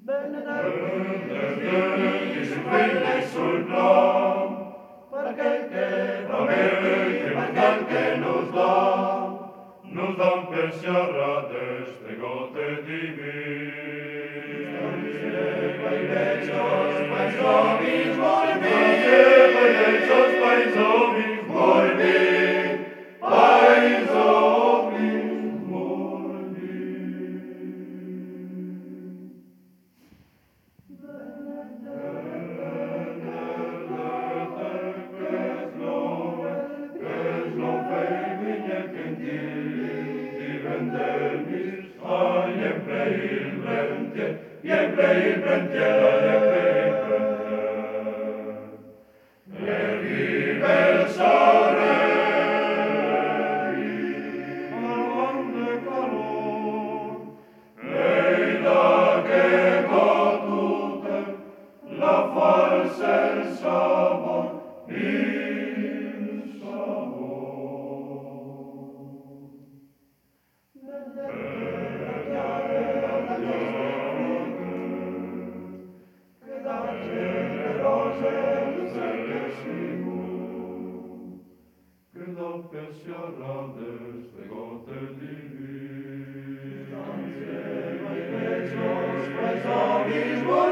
Benedetto su quelle sul plan, perché che va bene, perché che nos dan per sierra d'este gote divine. Vai vecios, vai zovis, volvi, vai vecios, vai zovis, volvi, vai zovis, volvi. La falsa il sabor, il sabor. Che d'arte le rose lucente simu, che da per sierrade ste gote divine. Vai vecios, vai zovis,